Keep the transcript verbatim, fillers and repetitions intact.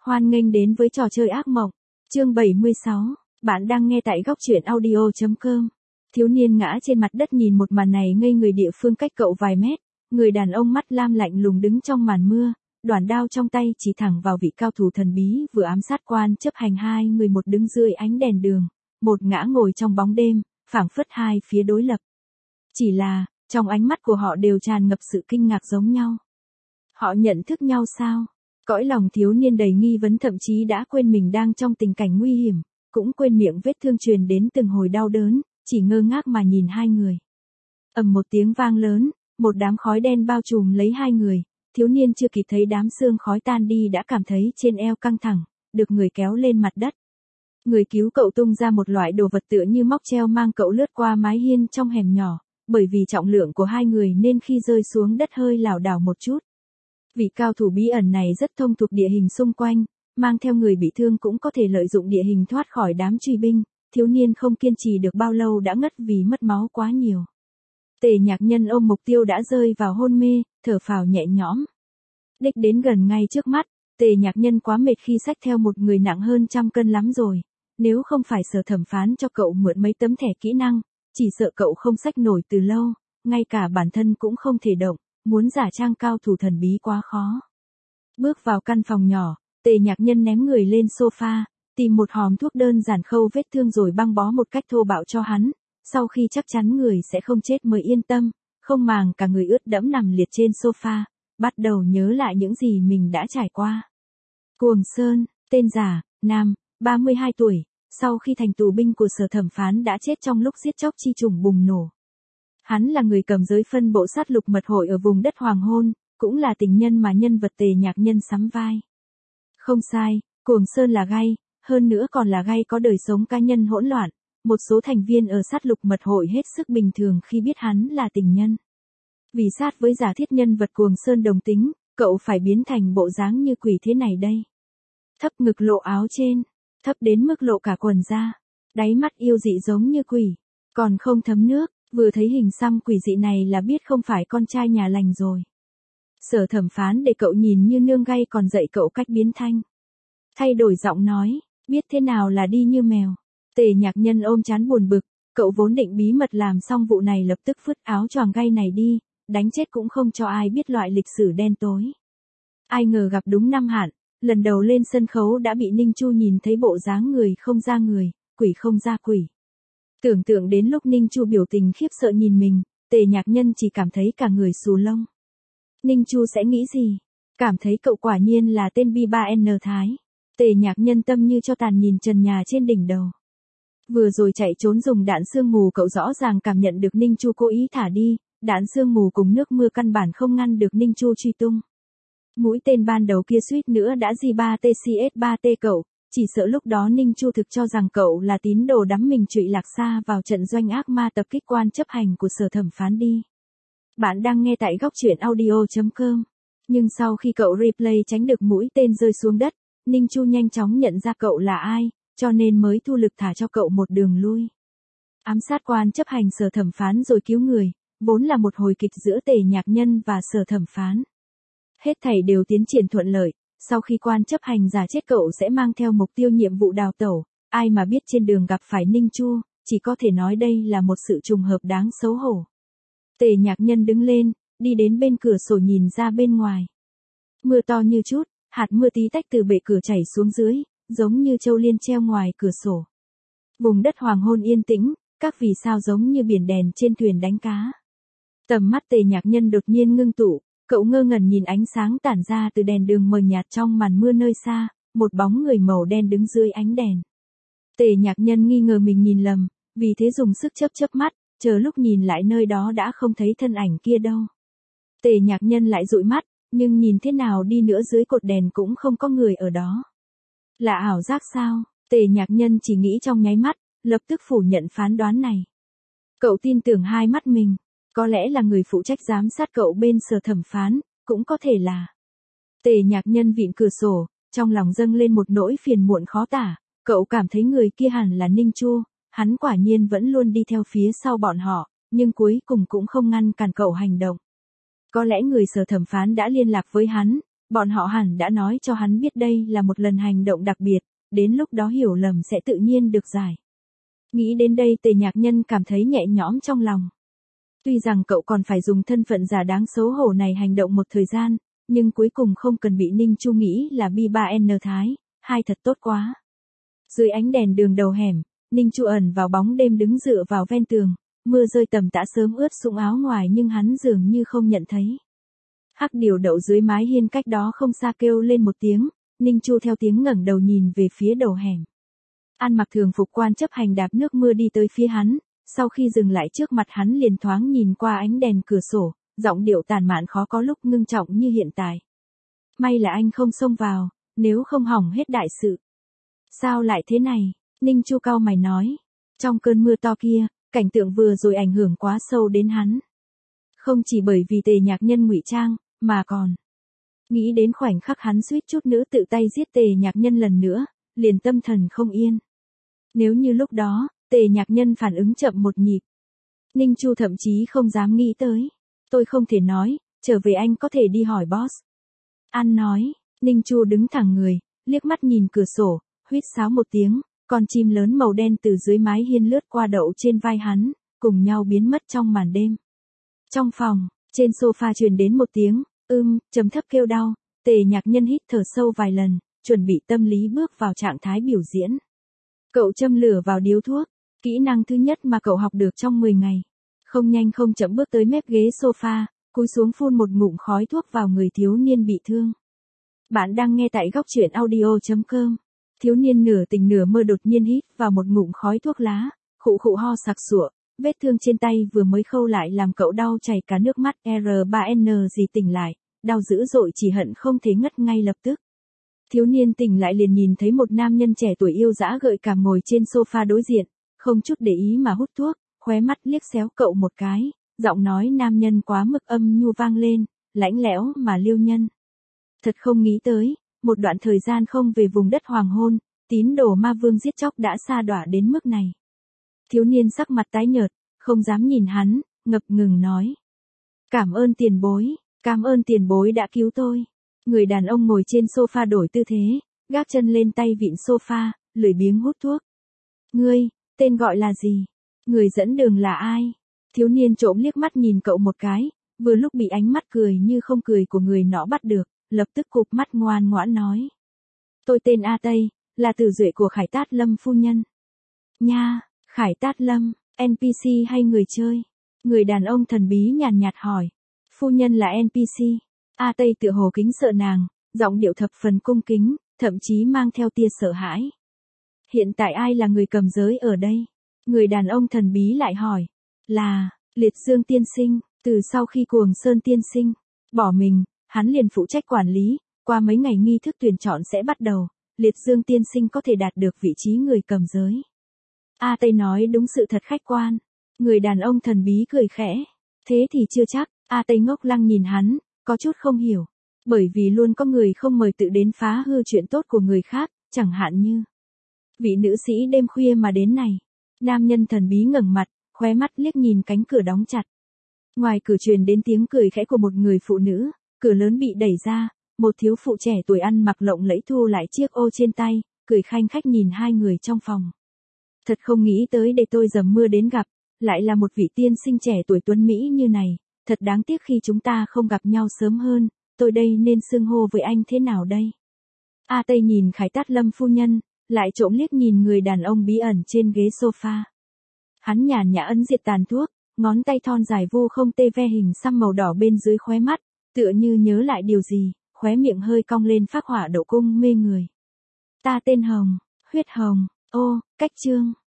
Hoan nghênh đến với trò chơi ác mộng. Chương bảy mươi sáu. Bạn đang nghe tại góc truyện audio chấm com. Thiếu niên ngã trên mặt đất nhìn một màn này ngây người, địa phương cách cậu vài mét. Người đàn ông mắt lam lạnh lùng đứng trong màn mưa, đoản đao trong tay chỉ thẳng vào vị cao thủ thần bí vừa ám sát quan chấp hành. Hai người, một đứng dưới ánh đèn đường, một ngã ngồi trong bóng đêm, phảng phất hai phía đối lập. Chỉ là, trong ánh mắt của họ đều tràn ngập sự kinh ngạc giống nhau. Họ nhận thức nhau sao? Cõi lòng thiếu niên đầy nghi vấn, thậm chí đã quên mình đang trong tình cảnh nguy hiểm, cũng quên miệng vết thương truyền đến từng hồi đau đớn, chỉ ngơ ngác mà nhìn hai người. Ầm một tiếng vang lớn, một đám khói đen bao trùm lấy hai người, thiếu niên chưa kịp thấy đám sương khói tan đi đã cảm thấy trên eo căng thẳng, được người kéo lên mặt đất. Người cứu cậu tung ra một loại đồ vật tựa như móc treo mang cậu lướt qua mái hiên trong hẻm nhỏ, bởi vì trọng lượng của hai người nên khi rơi xuống đất hơi lảo đảo một chút. Vị cao thủ bí ẩn này rất thông thuộc địa hình xung quanh, mang theo người bị thương cũng có thể lợi dụng địa hình thoát khỏi đám truy binh. Thiếu niên không kiên trì được bao lâu đã ngất vì mất máu quá nhiều. Tề Nhạc Nhân ôm mục tiêu đã rơi vào hôn mê, thở phào nhẹ nhõm. Đích đến gần ngay trước mắt, Tề Nhạc Nhân quá mệt khi xách theo một người nặng hơn trăm cân lắm rồi. Nếu không phải Sở Thẩm Phán cho cậu mượn mấy tấm thẻ kỹ năng, chỉ sợ cậu không xách nổi từ lâu, ngay cả bản thân cũng không thể động. Muốn giả trang cao thủ thần bí quá khó. Bước vào căn phòng nhỏ, Tề Nhạc Nhân ném người lên sofa, tìm một hòm thuốc đơn giản khâu vết thương rồi băng bó một cách thô bạo cho hắn. Sau khi chắc chắn người sẽ không chết mới yên tâm, không màng cả người ướt đẫm nằm liệt trên sofa, bắt đầu nhớ lại những gì mình đã trải qua. Cuồng Sơn, tên giả, nam, ba mươi hai tuổi, sau khi thành tù binh của Sở Thẩm Phán đã chết trong lúc giết chóc chi trùng bùng nổ. Hắn là người cầm giới phân bộ sát lục mật hội ở vùng đất Hoàng Hôn, cũng là tình nhân mà nhân vật Tề Nhạc Nhân sắm vai. Không sai, Cuồng Sơn là gay, hơn nữa còn là gay có đời sống cá nhân hỗn loạn. Một số thành viên ở sát lục mật hội hết sức bình thường khi biết hắn là tình nhân. Vì sát với giả thiết nhân vật Cuồng Sơn đồng tính, cậu phải biến thành bộ dáng như quỷ thế này đây. Thấp ngực lộ áo trên, thấp đến mức lộ cả quần ra, đáy mắt yêu dị giống như quỷ, còn không thấm nước. Vừa thấy hình xăm quỷ dị này là biết không phải con trai nhà lành rồi. Sở Thẩm Phán để cậu nhìn như nương gay còn dạy cậu cách biến thanh. Thay đổi giọng nói, biết thế nào là đi như mèo. Tề Nhạc Nhân ôm trán buồn bực, cậu vốn định bí mật làm xong vụ này lập tức phứt áo choàng gay này đi, đánh chết cũng không cho ai biết loại lịch sử đen tối. Ai ngờ gặp đúng năm hạn, lần đầu lên sân khấu đã bị Ninh Chu nhìn thấy bộ dáng người không ra người, quỷ không ra quỷ. Tưởng tượng đến lúc Ninh Chu biểu tình khiếp sợ nhìn mình, Tề Nhạc Nhân chỉ cảm thấy cả người xù lông. Ninh Chu sẽ nghĩ gì? Cảm thấy cậu quả nhiên là tên bi ba N Thái. Tề Nhạc Nhân tâm như cho tàn nhìn trần nhà trên đỉnh đầu. Vừa rồi chạy trốn dùng đạn sương mù, cậu rõ ràng cảm nhận được Ninh Chu cố ý thả đi, đạn sương mù cùng nước mưa căn bản không ngăn được Ninh Chu truy tung. Mũi tên ban đầu kia suýt nữa đã G ba T C S ba T cậu. Chỉ sợ lúc đó Ninh Chu thực cho rằng cậu là tín đồ đắm mình trụy lạc xa vào trận doanh ác ma tập kích quan chấp hành của Sở Thẩm Phán đi. Bạn đang nghe tại góc truyện audio chấm com. Nhưng sau khi cậu replay tránh được mũi tên rơi xuống đất, Ninh Chu nhanh chóng nhận ra cậu là ai, cho nên mới thu lực thả cho cậu một đường lui. Ám sát quan chấp hành Sở Thẩm Phán rồi cứu người, vốn là một hồi kịch giữa Tề Nhạc Nhân và Sở Thẩm Phán. Hết thảy đều tiến triển thuận lợi. Sau khi quan chấp hành giả chết cậu sẽ mang theo mục tiêu nhiệm vụ đào tẩu, ai mà biết trên đường gặp phải Ninh Chu, chỉ có thể nói đây là một sự trùng hợp đáng xấu hổ. Tề Nhạc Nhân đứng lên, đi đến bên cửa sổ nhìn ra bên ngoài. Mưa to như chút, hạt mưa tí tách từ bệ cửa chảy xuống dưới, giống như châu liên treo ngoài cửa sổ. Vùng đất hoàng hôn yên tĩnh, các vì sao giống như biển đèn trên thuyền đánh cá. Tầm mắt Tề Nhạc Nhân đột nhiên ngưng tụ. Cậu ngơ ngẩn nhìn ánh sáng tản ra từ đèn đường mờ nhạt trong màn mưa nơi xa, một bóng người màu đen đứng dưới ánh đèn. Tề Nhạc Nhân nghi ngờ mình nhìn lầm, vì thế dùng sức chớp chớp mắt, chờ lúc nhìn lại nơi đó đã không thấy thân ảnh kia đâu. Tề Nhạc Nhân lại dụi mắt, nhưng nhìn thế nào đi nữa dưới cột đèn cũng không có người ở đó. Là ảo giác sao? Tề Nhạc Nhân chỉ nghĩ trong nháy mắt, lập tức phủ nhận phán đoán này. Cậu tin tưởng hai mắt mình. Có lẽ là người phụ trách giám sát cậu bên Sở Thẩm Phán, cũng có thể là. Tề Nhạc Nhân vịn cửa sổ, trong lòng dâng lên một nỗi phiền muộn khó tả, cậu cảm thấy người kia hẳn là Ninh Chu, hắn quả nhiên vẫn luôn đi theo phía sau bọn họ, nhưng cuối cùng cũng không ngăn cản cậu hành động. Có lẽ người Sở Thẩm Phán đã liên lạc với hắn, Bọn họ hẳn đã nói cho hắn biết đây là một lần hành động đặc biệt, đến lúc đó hiểu lầm sẽ tự nhiên được giải. Nghĩ đến đây Tề Nhạc Nhân cảm thấy nhẹ nhõm trong lòng. Tuy rằng cậu còn phải dùng thân phận giả đáng xấu hổ này hành động một thời gian, nhưng cuối cùng không cần bị Ninh Chu nghĩ là bi ba en thái, hai thật tốt quá. Dưới ánh đèn đường đầu hẻm, Ninh Chu ẩn vào bóng đêm đứng dựa vào ven tường, mưa rơi tầm tã sớm ướt sũng áo ngoài nhưng hắn dường như không nhận thấy. Hắc điều đậu dưới mái hiên cách đó không xa kêu lên một tiếng, Ninh Chu theo tiếng ngẩng đầu nhìn về phía đầu hẻm. Ăn mặc thường phục quan chấp hành đạp nước mưa đi tới phía hắn, sau khi dừng lại trước mặt hắn liền thoáng nhìn qua ánh đèn cửa sổ, giọng điệu tàn mạn khó có lúc ngưng trọng như hiện tại. May là anh không xông vào, nếu không hỏng hết đại sự. Sao lại thế này? Ninh Chu cau mày nói. Trong cơn mưa to kia, cảnh tượng vừa rồi ảnh hưởng quá sâu đến hắn. Không chỉ bởi vì Tề Nhạc Nhân ngụy trang, mà còn nghĩ đến khoảnh khắc hắn suýt chút nữa tự tay giết Tề Nhạc Nhân lần nữa, liền tâm thần không yên. Nếu như lúc đó, Tề Nhạc Nhân phản ứng chậm một nhịp, Ninh Chu thậm chí không dám nghĩ tới. Tôi không thể nói, trở về anh có thể đi hỏi boss. An nói, Ninh Chu đứng thẳng người, liếc mắt nhìn cửa sổ, huýt sáo một tiếng, con chim lớn màu đen từ dưới mái hiên lướt qua đậu trên vai hắn, cùng nhau biến mất trong màn đêm. Trong phòng, trên sofa truyền đến một tiếng, ưm, trầm thấp kêu đau, Tề Nhạc Nhân hít thở sâu vài lần, chuẩn bị tâm lý bước vào trạng thái biểu diễn. Cậu châm lửa vào điếu thuốc, kỹ năng thứ nhất mà cậu học được trong mười ngày. Không nhanh không chậm bước tới mép ghế sofa, cúi xuống phun một ngụm khói thuốc vào người thiếu niên bị thương. Bạn đang nghe tại góc truyện audio chấm com. Thiếu niên nửa tỉnh nửa mơ đột nhiên hít vào một ngụm khói thuốc lá, khụ khụ ho sặc sụa, vết thương trên tay vừa mới khâu lại làm cậu đau chảy cả nước mắt. R ba N gì tỉnh lại, đau dữ dội chỉ hận không thể ngất ngay lập tức. Thiếu niên tỉnh lại liền nhìn thấy một nam nhân trẻ tuổi yêu dã gợi cảm ngồi trên sofa đối diện, không chút để ý mà hút thuốc, khóe mắt liếc xéo cậu một cái, giọng nói nam nhân quá mức âm nhu vang lên, lãnh lẽo mà liêu nhân. Thật không nghĩ tới, một đoạn thời gian không về vùng đất hoàng hôn, tín đồ ma vương giết chóc đã sa đọa đến mức này. Thiếu niên sắc mặt tái nhợt, không dám nhìn hắn, ngập ngừng nói. Cảm ơn tiền bối, cảm ơn tiền bối đã cứu tôi. Người đàn ông ngồi trên sofa đổi tư thế, gác chân lên tay vịn sofa, lười biếng hút thuốc. Ngươi, tên gọi là gì? Người dẫn đường là ai? Thiếu niên trộm liếc mắt nhìn cậu một cái, vừa lúc bị ánh mắt cười như không cười của người nọ bắt được, lập tức cụp mắt ngoan ngoãn nói. Tôi tên A Tây, là tử duệ của Khải Tát Lâm phu nhân. Nha, Khải Tát Lâm, en pê xê hay người chơi? Người đàn ông thần bí nhàn nhạt hỏi. Phu nhân là en pê xê. A Tây tựa hồ kính sợ nàng, giọng điệu thập phần cung kính, thậm chí mang theo tia sợ hãi. Hiện tại ai là người cầm giới ở đây? Người đàn ông thần bí lại hỏi. Là, Liệt Dương tiên sinh, từ sau khi Cuồng Sơn tiên sinh bỏ mình, hắn liền phụ trách quản lý, qua mấy ngày nghi thức tuyển chọn sẽ bắt đầu, Liệt Dương tiên sinh có thể đạt được vị trí người cầm giới. A Tây nói đúng sự thật khách quan. Người đàn ông thần bí cười khẽ. Thế thì chưa chắc. A Tây ngốc lăng nhìn hắn, có chút không hiểu. Bởi vì luôn có người không mời tự đến phá hư chuyện tốt của người khác, chẳng hạn như vị nữ sĩ đêm khuya mà đến này. Nam nhân thần bí ngẩng mặt, khóe mắt liếc nhìn cánh cửa đóng chặt. Ngoài cửa truyền đến tiếng cười khẽ của một người phụ nữ, cửa lớn bị đẩy ra, một thiếu phụ trẻ tuổi ăn mặc lộng lẫy thu lại chiếc ô trên tay, cười khanh khách nhìn hai người trong phòng. Thật không nghĩ tới để tôi dầm mưa đến gặp, lại là một vị tiên sinh trẻ tuổi tuấn Mỹ như này, thật đáng tiếc khi chúng ta không gặp nhau sớm hơn, tôi đây nên xưng hô với anh thế nào đây? A Tây nhìn Khải Tát Lâm phu nhân, lại trộm liếc nhìn người đàn ông bí ẩn trên ghế sofa. Hắn nhàn nhã ấn diệt tàn thuốc, ngón tay thon dài vu không tê ve hình xăm màu đỏ bên dưới khóe mắt, tựa như nhớ lại điều gì, khóe miệng hơi cong lên phác họa độ cung mê người. Ta tên Hồng, huyết hồng, ô, cách chương.